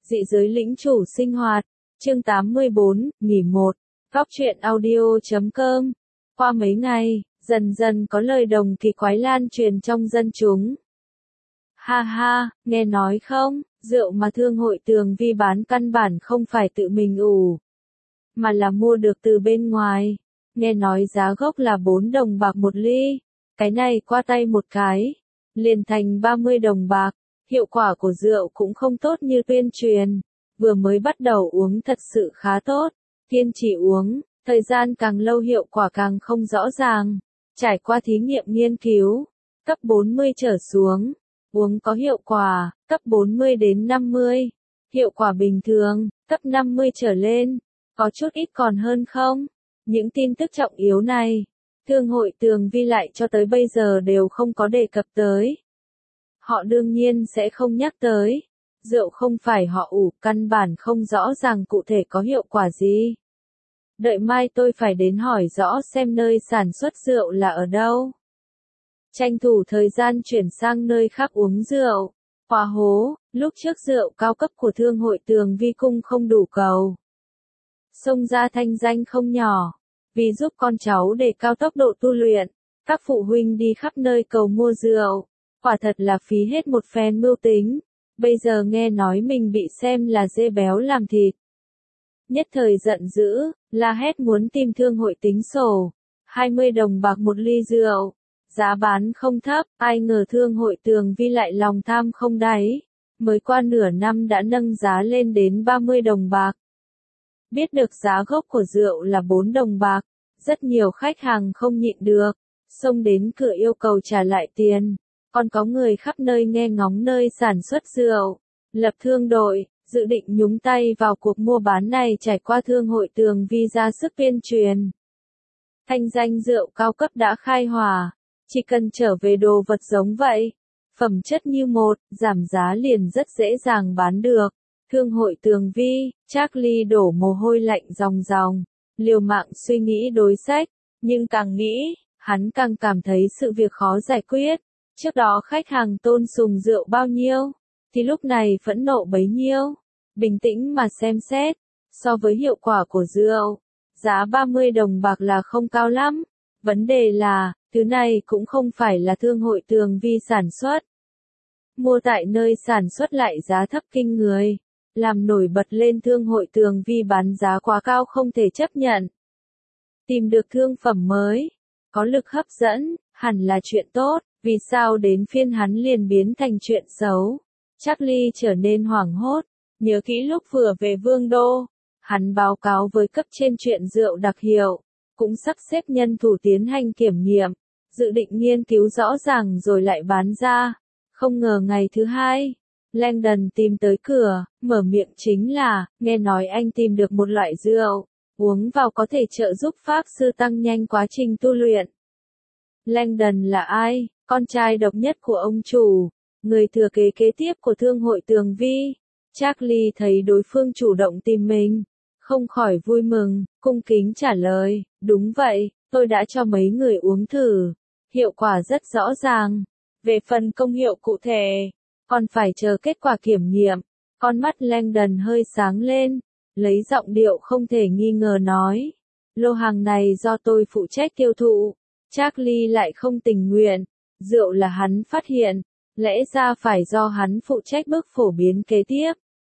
Dị giới lĩnh chủ sinh hoạt, chương 84, nghỉ 1, góc truyện audio.com. Qua mấy ngày, dần dần có lời đồn kỳ quái lan truyền trong dân chúng. Ha ha, nghe nói không, rượu mà Thương hội Tường Vi bán căn bản không phải tự mình ủ, mà là mua được từ bên ngoài. Nghe nói giá gốc là 4 đồng bạc một ly, cái này qua tay một cái, liền thành 30 đồng bạc. Hiệu quả của rượu cũng không tốt như tuyên truyền, vừa mới bắt đầu uống thật sự khá tốt, kiên trì uống, thời gian càng lâu hiệu quả càng không rõ ràng. Trải qua thí nghiệm nghiên cứu, cấp 40 trở xuống, uống có hiệu quả, cấp 40 đến 50, hiệu quả bình thường, cấp 50 trở lên, có chút ít còn hơn không? Những tin tức trọng yếu này, Thương hội Tường Vi lại cho tới bây giờ đều không có đề cập tới. Họ đương nhiên sẽ không nhắc tới. Rượu không phải họ ủ, căn bản không rõ ràng cụ thể có hiệu quả gì. Đợi mai tôi phải đến hỏi rõ xem nơi sản xuất rượu là ở đâu. Tranh thủ thời gian chuyển sang nơi khác uống rượu. Hòa hố, lúc trước rượu cao cấp của Thương hội Tường Vi cung không đủ cầu. Xông ra thanh danh không nhỏ, vì giúp con cháu đề cao tốc độ tu luyện, các phụ huynh đi khắp nơi cầu mua rượu. Quả thật là phí hết một phen mưu tính, bây giờ nghe nói mình bị xem là dê béo làm thịt. Nhất thời giận dữ, la hét muốn tìm Thương hội tính sổ, 20 đồng bạc một ly rượu, giá bán không thấp, ai ngờ Thương hội Tường Vi lại lòng tham không đáy, mới qua nửa năm đã nâng giá lên đến 30 đồng bạc. Biết được giá gốc của rượu là 4 đồng bạc, rất nhiều khách hàng không nhịn được, xông đến cửa yêu cầu trả lại tiền. Còn có người khắp nơi nghe ngóng nơi sản xuất rượu, lập thương đội, dự định nhúng tay vào cuộc mua bán này. Trải qua Thương hội Tường Vi ra sức tuyên truyền. Thanh danh rượu cao cấp đã khai hỏa, chỉ cần trở về đồ vật giống vậy, phẩm chất như một, giảm giá liền rất dễ dàng bán được. Thương hội Tường Vi, Charlie đổ mồ hôi lạnh ròng ròng, liều mạng suy nghĩ đối sách, nhưng càng nghĩ, hắn càng cảm thấy sự việc khó giải quyết. Trước đó khách hàng tôn sùng rượu bao nhiêu, thì lúc này phẫn nộ bấy nhiêu. Bình tĩnh mà xem xét, so với hiệu quả của rượu, giá 30 đồng bạc là không cao lắm. Vấn đề là, thứ này cũng không phải là Thương hội Tường Vi sản xuất. Mua tại nơi sản xuất lại giá thấp kinh người, làm nổi bật lên Thương hội Tường Vi bán giá quá cao không thể chấp nhận. Tìm được thương phẩm mới, có lực hấp dẫn, hẳn là chuyện tốt. Vì sao đến phiên hắn liền biến thành chuyện xấu? Charlie trở nên hoảng hốt, nhớ kỹ lúc vừa về Vương Đô, hắn báo cáo với cấp trên chuyện rượu đặc hiệu, cũng sắp xếp nhân thủ tiến hành kiểm nghiệm, dự định nghiên cứu rõ ràng rồi lại bán ra. Không ngờ ngày thứ hai, Langdon tìm tới cửa, mở miệng chính là, nghe nói anh tìm được một loại rượu, uống vào có thể trợ giúp Pháp sư tăng nhanh quá trình tu luyện. Langdon là ai? Con trai độc nhất của ông chủ, người thừa kế kế tiếp của Thương hội Tường Vi. Charlie thấy đối phương chủ động tìm mình, không khỏi vui mừng, cung kính trả lời, đúng vậy, tôi đã cho mấy người uống thử, hiệu quả rất rõ ràng. Về phần công hiệu cụ thể, còn phải chờ kết quả kiểm nghiệm. Con mắt Langdon hơi sáng lên, lấy giọng điệu không thể nghi ngờ nói, lô hàng này do tôi phụ trách tiêu thụ. Charlie lại không tình nguyện. Rượu là hắn phát hiện, lẽ ra phải do hắn phụ trách bước phổ biến kế tiếp.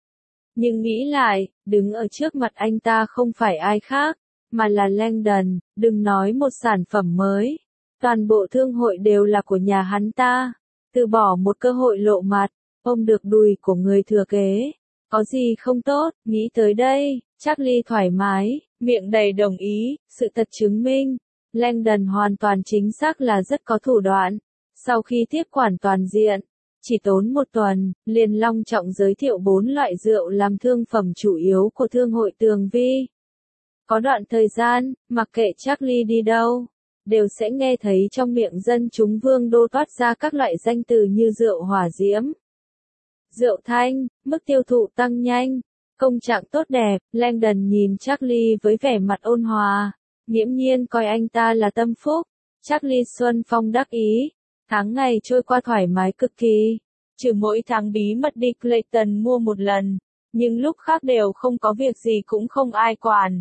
Nhưng nghĩ lại, đứng ở trước mặt anh ta không phải ai khác, mà là Langdon. Đừng nói một sản phẩm mới, toàn bộ thương hội đều là của nhà hắn ta. Từ bỏ một cơ hội lộ mặt, ôm được đùi của người thừa kế, có gì không tốt. Nghĩ tới đây, Charlie thoải mái, miệng đầy đồng ý. Sự thật chứng minh, Langdon hoàn toàn chính xác là rất có thủ đoạn. Sau khi tiếp quản toàn diện, chỉ tốn một tuần, liền long trọng giới thiệu 4 loại rượu làm thương phẩm chủ yếu của Thương hội Tường Vi. Có đoạn thời gian, mặc kệ Charlie đi đâu, đều sẽ nghe thấy trong miệng dân chúng Vương Đô toát ra các loại danh từ như rượu hỏa diễm, rượu thanh, mức tiêu thụ tăng nhanh, công trạng tốt đẹp. Langdon nhìn Charlie với vẻ mặt ôn hòa, nghiễm nhiên coi anh ta là tâm phúc. Charlie xuân phong đắc ý. Tháng ngày trôi qua thoải mái cực kỳ, trừ mỗi tháng bí mật đi Clayton mua một lần, nhưng lúc khác đều không có việc gì cũng không ai quản.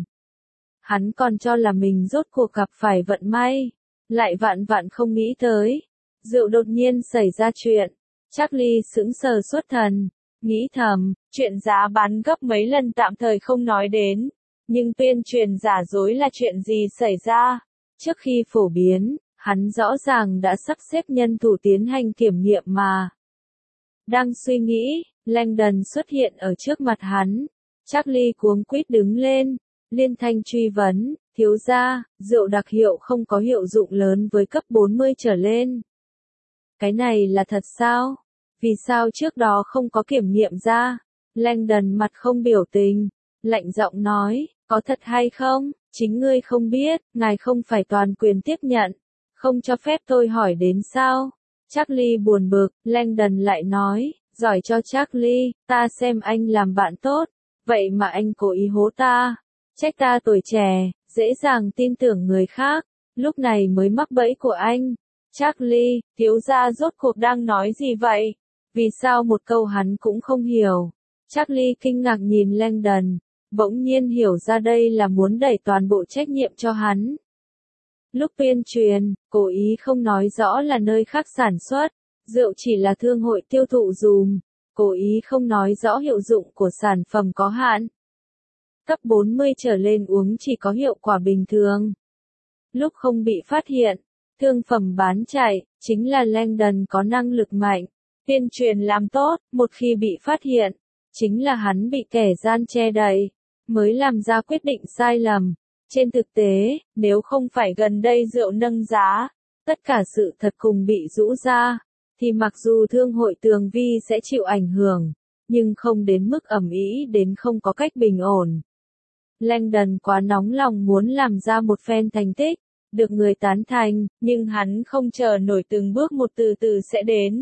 Hắn còn cho là mình rốt cuộc gặp phải vận may, lại vạn vạn không nghĩ tới. Rượu đột nhiên xảy ra chuyện, Charlie sững sờ xuất thần, nghĩ thầm, chuyện giá bán gấp mấy lần tạm thời không nói đến, nhưng tuyên truyền giả dối là chuyện gì xảy ra? Trước khi phổ biến, hắn rõ ràng đã sắp xếp nhân thủ tiến hành kiểm nghiệm mà. Đang suy nghĩ, Langdon xuất hiện ở trước mặt hắn. Charlie cuống quýt đứng lên, liên thanh truy vấn, thiếu gia, rượu đặc hiệu không có hiệu dụng lớn với cấp 40 trở lên. Cái này là thật sao? Vì sao trước đó không có kiểm nghiệm ra? Langdon mặt không biểu tình, lạnh giọng nói, có thật hay không? Chính ngươi không biết, ngài không phải toàn quyền tiếp nhận, không cho phép tôi hỏi đến sao? Charlie buồn bực, Langdon lại nói, giỏi cho Charlie, ta xem anh làm bạn tốt, vậy mà anh cố ý hố ta, trách ta tuổi trẻ, dễ dàng tin tưởng người khác, lúc này mới mắc bẫy của anh. Charlie, thiếu gia rốt cuộc đang nói gì vậy? Vì sao một câu hắn cũng không hiểu? Charlie kinh ngạc nhìn Langdon, bỗng nhiên hiểu ra đây là muốn đẩy toàn bộ trách nhiệm cho hắn. Lúc tuyên truyền, cố ý không nói rõ là nơi khác sản xuất, rượu chỉ là thương hội tiêu thụ dùm, cố ý không nói rõ hiệu dụng của sản phẩm có hạn. Cấp 40 trở lên uống chỉ có hiệu quả bình thường. Lúc không bị phát hiện, thương phẩm bán chạy, chính là Langdon có năng lực mạnh, tuyên truyền làm tốt, một khi bị phát hiện, chính là hắn bị kẻ gian che đậy, mới làm ra quyết định sai lầm. Trên thực tế, nếu không phải gần đây rượu nâng giá, tất cả sự thật cùng bị rũ ra, thì mặc dù thương hội Tường Vi sẽ chịu ảnh hưởng, nhưng không đến mức ầm ĩ đến không có cách bình ổn. Langdon quá nóng lòng muốn làm ra một phen thành tích, được người tán thành, nhưng hắn không chờ nổi từng bước một từ từ sẽ đến.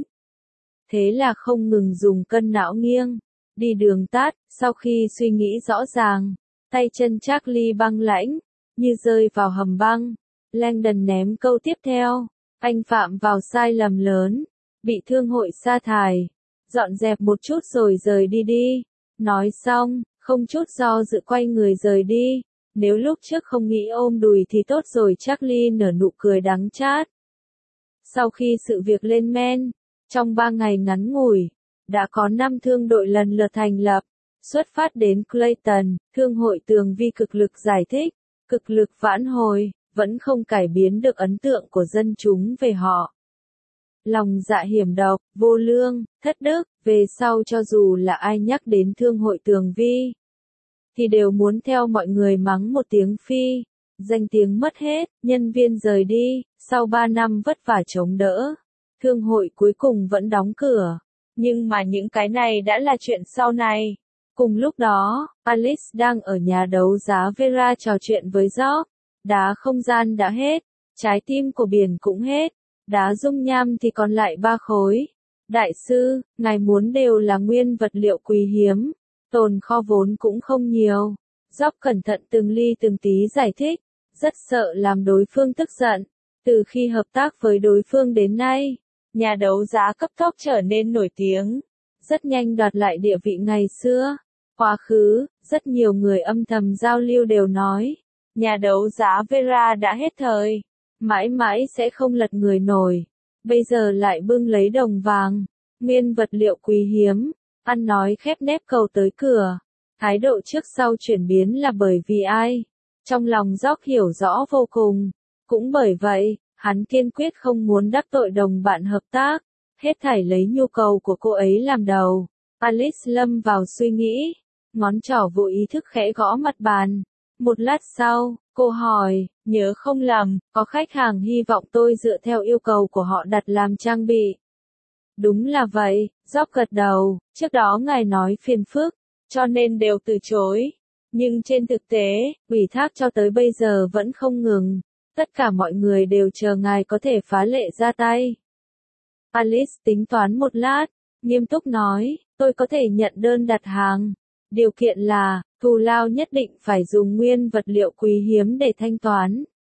Thế là không ngừng dùng cân não nghiêng, đi đường tắt, sau khi suy nghĩ rõ ràng, tay chân Charlie băng lãnh, như rơi vào hầm băng. Langdon ném câu tiếp theo, anh phạm vào sai lầm lớn, bị thương hội sa thải, dọn dẹp một chút rồi rời đi đi. Nói xong, không chút do dự quay người rời đi. Nếu lúc trước không nghĩ ôm đùi thì tốt rồi. Charlie nở nụ cười đắng chát. Sau khi sự việc lên men, trong 3 ngày ngắn ngủi, đã có 5 thương đội lần lượt thành lập. Xuất phát đến Clayton, thương hội Tường Vi cực lực giải thích, cực lực vãn hồi, vẫn không cải biến được ấn tượng của dân chúng về họ. Lòng dạ hiểm độc, vô lương, thất đức, về sau cho dù là ai nhắc đến thương hội Tường Vi, thì đều muốn theo mọi người mắng một tiếng phi, danh tiếng mất hết, nhân viên rời đi, sau 3 năm vất vả chống đỡ, thương hội cuối cùng vẫn đóng cửa. Nhưng mà những cái này đã là chuyện sau này. Cùng lúc đó, Alice đang ở nhà đấu giá Vera trò chuyện với Job. Đá không gian đã hết, trái tim của biển cũng hết, đá dung nham thì còn lại 3 khối. Đại sư, ngài muốn đều là nguyên vật liệu quý hiếm, tồn kho vốn cũng không nhiều. Job cẩn thận từng ly từng tí giải thích, rất sợ làm đối phương tức giận. Từ khi hợp tác với đối phương đến nay, nhà đấu giá cấp tốc trở nên nổi tiếng, rất nhanh đoạt lại địa vị ngày xưa. Quá khứ, rất nhiều người âm thầm giao lưu đều nói, nhà đấu giá Vera đã hết thời, mãi mãi sẽ không lật người nổi. Bây giờ lại bưng lấy đồng vàng, nguyên vật liệu quý hiếm, ăn nói khép nép cầu tới cửa. Thái độ trước sau chuyển biến là bởi vì ai? Trong lòng Job hiểu rõ vô cùng. Cũng bởi vậy, hắn kiên quyết không muốn đắc tội đồng bạn hợp tác, hết thảy lấy nhu cầu của cô ấy làm đầu. Alice lâm vào suy nghĩ, ngón trỏ vô ý thức khẽ gõ mặt bàn. Một lát sau, cô hỏi, nhớ không lầm, có khách hàng hy vọng tôi dựa theo yêu cầu của họ đặt làm trang bị. Đúng là vậy, Job gật đầu, trước đó ngài nói phiền phức, cho nên đều từ chối. Nhưng trên thực tế, ủy thác cho tới bây giờ vẫn không ngừng. Tất cả mọi người đều chờ ngài có thể phá lệ ra tay. Alice tính toán một lát, nghiêm túc nói, tôi có thể nhận đơn đặt hàng. Điều kiện là, thù lao nhất định phải dùng nguyên vật liệu quý hiếm để thanh toán.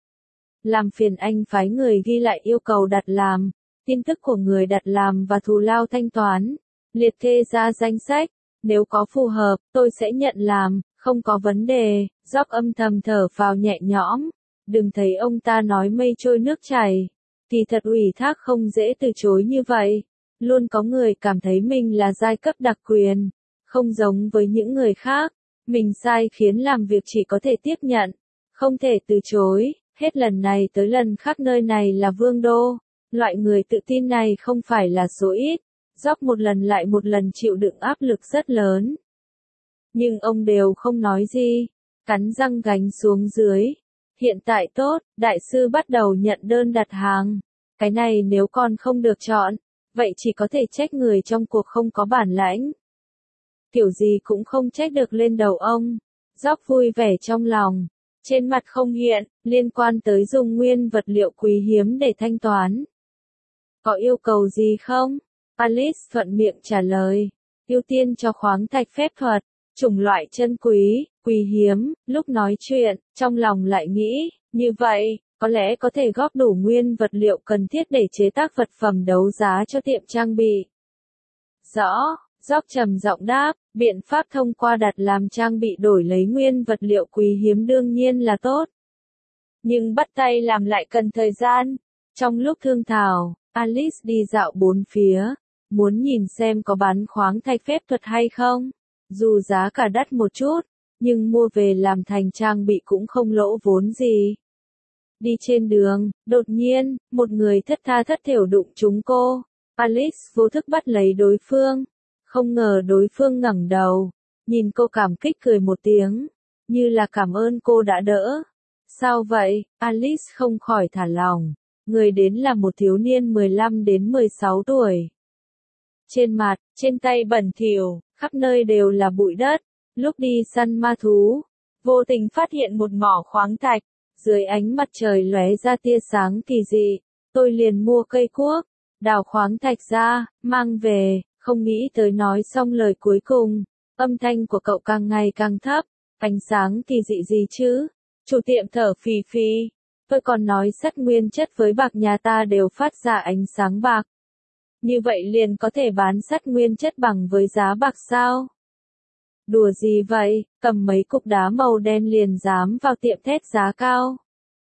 Làm phiền anh phái người ghi lại yêu cầu đặt làm, tin tức của người đặt làm và thù lao thanh toán, liệt kê ra danh sách. Nếu có phù hợp, tôi sẽ nhận làm, không có vấn đề. Job âm thầm thở vào nhẹ nhõm. Đừng thấy ông ta nói mây trôi nước chảy. Kỳ thật ủy thác không dễ từ chối như vậy. Luôn có người cảm thấy mình là giai cấp đặc quyền. Không giống với những người khác. Mình sai khiến làm việc chỉ có thể tiếp nhận. Không thể từ chối. Hết lần này tới lần khác nơi này là vương đô. Loại người tự tin này không phải là số ít. Job một lần lại một lần chịu đựng áp lực rất lớn. Nhưng ông đều không nói gì. Cắn răng gánh xuống dưới. Hiện tại tốt, đại sư bắt đầu nhận đơn đặt hàng. Cái này nếu con không được chọn, vậy chỉ có thể trách người trong cuộc không có bản lãnh. Kiểu gì cũng không trách được lên đầu ông. Job vui vẻ trong lòng. Trên mặt không hiện, liên quan tới dùng nguyên vật liệu quý hiếm để thanh toán. Có yêu cầu gì không? Alice thuận miệng trả lời. Ưu tiên cho khoáng thạch phép thuật, chủng loại chân quý, quý hiếm. Lúc nói chuyện, trong lòng lại nghĩ, như vậy, có lẽ có thể góp đủ nguyên vật liệu cần thiết để chế tác vật phẩm đấu giá cho tiệm trang bị. Rõ, Job trầm giọng đáp, biện pháp thông qua đặt làm trang bị đổi lấy nguyên vật liệu quý hiếm đương nhiên là tốt. Nhưng bắt tay làm lại cần thời gian. Trong lúc thương thảo, Alice đi dạo bốn phía, muốn nhìn xem có bán khoáng thạch phép thuật hay không. Dù giá cả đắt một chút, nhưng mua về làm thành trang bị cũng không lỗ vốn gì. Đi trên đường, đột nhiên, một người thất tha thất thểu đụng trúng cô. Alice vô thức bắt lấy đối phương. Không ngờ đối phương ngẩng đầu, nhìn cô cảm kích cười một tiếng, như là cảm ơn cô đã đỡ. Sao vậy? Alice không khỏi thả lỏng. Người đến là một thiếu niên 15 đến 16 tuổi. Trên mặt, trên tay bẩn thỉu, khắp nơi đều là bụi đất. Lúc đi săn ma thú, vô tình phát hiện một mỏ khoáng thạch. Dưới ánh mặt trời lóe ra tia sáng kỳ dị. Tôi liền mua cây cuốc, đào khoáng thạch ra, mang về. Không nghĩ tới nói xong lời cuối cùng, âm thanh của cậu càng ngày càng thấp, ánh sáng kỳ dị gì chứ? Chủ tiệm thở phì phì, tôi còn nói sắt nguyên chất với bạc nhà ta đều phát ra ánh sáng bạc. Như vậy liền có thể bán sắt nguyên chất bằng với giá bạc sao? Đùa gì vậy, cầm mấy cục đá màu đen liền dám vào tiệm thét giá cao.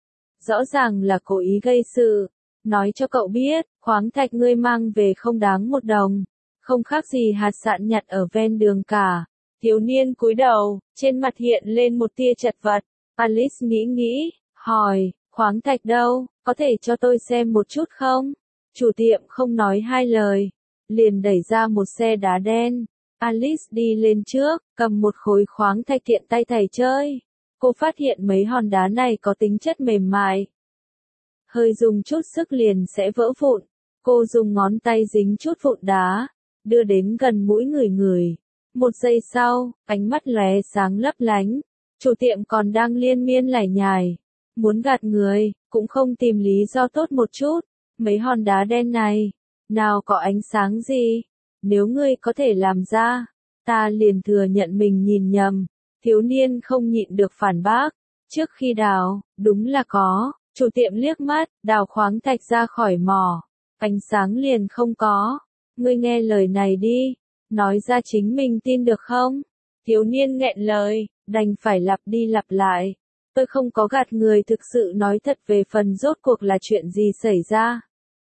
Rõ ràng là cố ý gây sự, nói cho cậu biết, khoáng thạch ngươi mang về không đáng một đồng. Không khác gì hạt sạn nhặt ở ven đường cả. Thiếu niên cúi đầu, trên mặt hiện lên một tia chật vật. Alice nghĩ, hỏi, khoáng thạch đâu, có thể cho tôi xem một chút không? Chủ tiệm không nói hai lời, liền đẩy ra một xe đá đen. Alice đi lên trước, cầm một khối khoáng thạch tiện tay thầy chơi. Cô phát hiện mấy hòn đá này có tính chất mềm mại. Hơi dùng chút sức liền sẽ vỡ vụn. Cô dùng ngón tay dính chút vụn đá, đưa đến gần mũi người. Một giây sau, ánh mắt lóe sáng lấp lánh. Chủ tiệm còn đang liên miên lải nhải. Muốn gạt người, cũng không tìm lý do tốt một chút. Mấy hòn đá đen này, nào có ánh sáng gì? Nếu ngươi có thể làm ra, ta liền thừa nhận mình nhìn nhầm. Thiếu niên không nhịn được phản bác. Trước khi đào, đúng là có. Chủ tiệm liếc mắt, đào khoáng thạch ra khỏi mỏ. Ánh sáng liền không có. Ngươi nghe lời này đi, nói ra chính mình tin được không? Thiếu niên nghẹn lời, đành phải lặp đi lặp lại. Tôi không có gạt người, thực sự nói thật về phần rốt cuộc là chuyện gì xảy ra.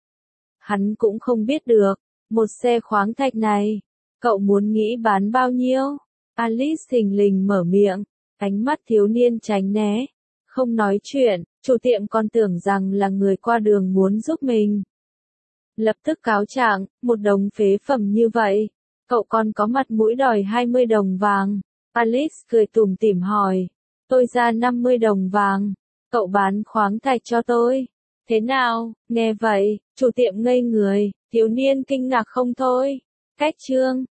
Hắn cũng không biết được, một xe khoáng thạch này, cậu muốn nghĩ bán bao nhiêu? Alice thình lình mở miệng, ánh mắt thiếu niên tránh né, không nói chuyện, chủ tiệm còn tưởng rằng là người qua đường muốn giúp mình. Lập tức cáo trạng, một đống phế phẩm như vậy, cậu còn có mặt mũi đòi 20 đồng vàng. Alice cười tủm tỉm hỏi, tôi ra 50 đồng vàng, cậu bán khoáng thạch cho tôi. Thế nào, nghe vậy, chủ tiệm ngây người, thiếu niên kinh ngạc không thôi. Cách chương